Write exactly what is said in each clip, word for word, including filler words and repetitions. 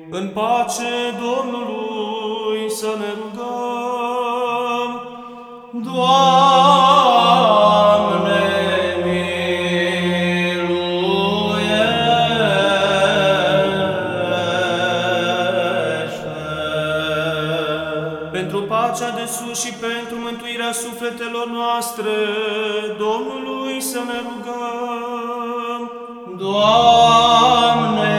În pace Domnului să ne rugăm. Doamne, miluiește! Pentru pacea de sus și pentru mântuirea sufletelor noastre, Domnului să ne rugăm. Doamne,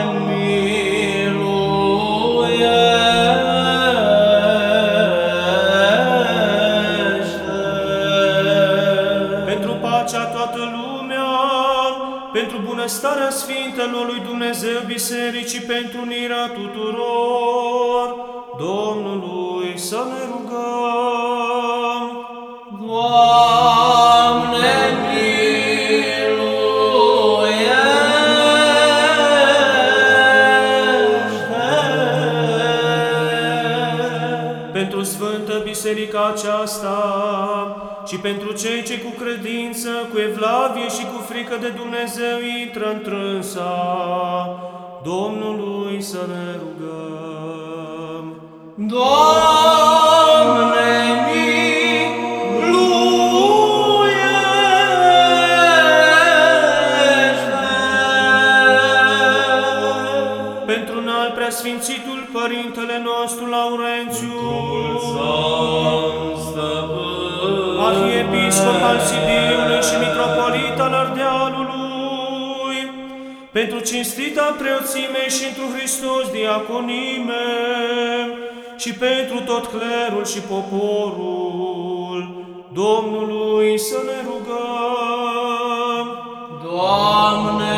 pentru bunăstarea Sfintelor lui Dumnezeu Bisericii, pentru unirea tuturor, Domnului să ne rugăm. Doamne, miluiește! Pentru Sfântă Biserica aceasta și pentru cei ce cu credință, cu evlavie și cu frică de Dumnezeu intră întrânsa, Domnului să ne rugăm. Doamne, miluiește! Pentru înalt preasfințitul Părintele nostru Laurențiu, Arhiepiscop al Sibiului și Mitropolit al Ardealului, pentru cinstita preoțime și întru Hristos diaconime, și pentru tot clerul și poporul, Domnului să ne rugăm. Doamne,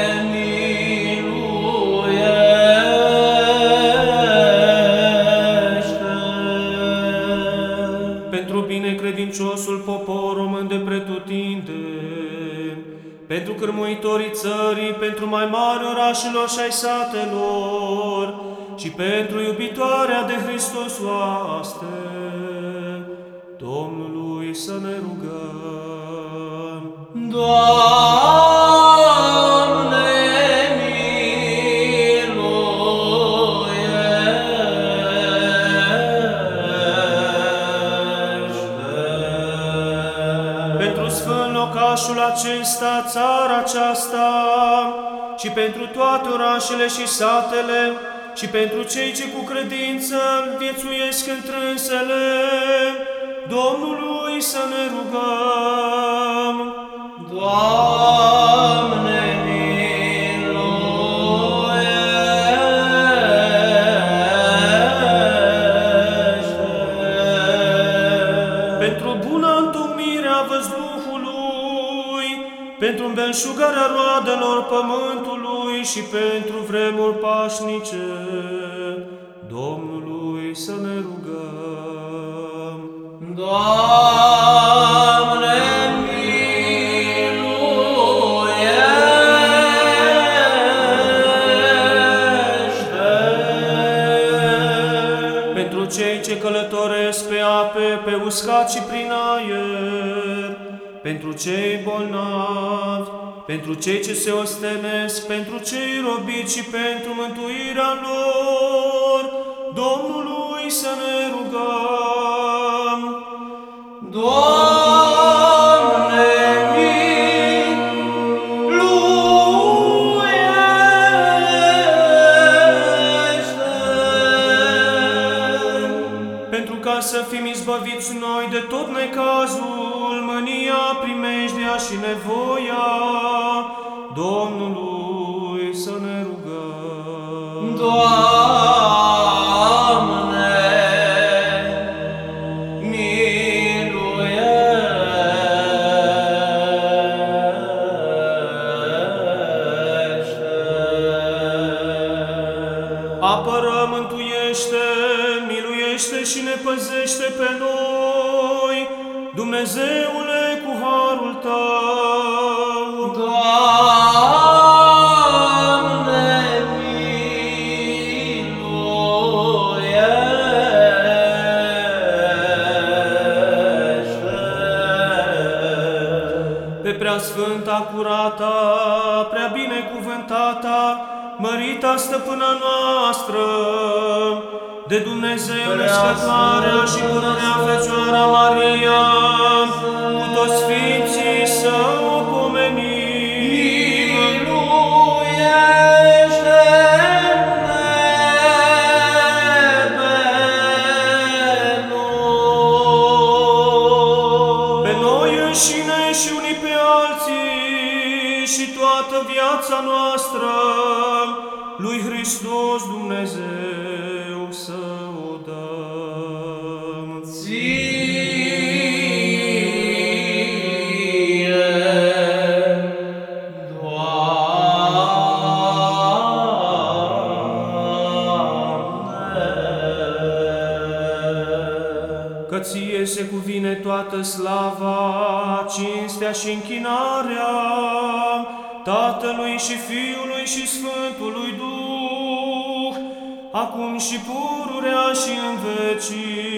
binecredinciosul popor român de pretutindeni, pentru cârmuitorii țării, pentru mai mari orașelor și ai satelor, și pentru iubitoarea de Hristos oaste, Domnului să ne rugăm. Doamne, locașul acesta, țara aceasta, și pentru toate orașele și satele, și pentru cei ce cu credință viețuiesc întrânsele, Domnului să ne rugăm. Doamne, miluiește! Pentru buna întocmire a văzduhului, pentru îmbelșugarea roadelor pământului și pentru vremuri pașnice, Domnului să ne rugăm. Doamne, miluiește! Pentru cei ce călătoresc pe ape, pe uscat și prin aer, pentru cei bolnavi, pentru cei ce se ostenesc, pentru cei robiți și pentru mântuirea lor, Domnului să ne rugăm. Doamne, miluiește! Pentru ca să fim izbăviți noi de tot necazul, mânia, primejdea și nevoia, Domnului să ne rugăm. Doamne, miluiește! Apără, mântuiește, miluiește și ne păzește pe noi, Dumnezeule, cu harul Tău. Doamne, miluiește! Pe preasfânta, curata, prea binecuvântata, mărita stăpâna noastră, de Dumnezeu născătoarea și pururea Fecioara Maria, cu toți Sfinții să o pomenim. Și unii pe alții și toată viața noastră lui Hristos Dumnezeu să o dăm. Ție, Doamne, că Ție se cuvine toată slava, cinstea și închinarea Tatălui și Fiului și Sfântului Duh, acum și pururea și în vecii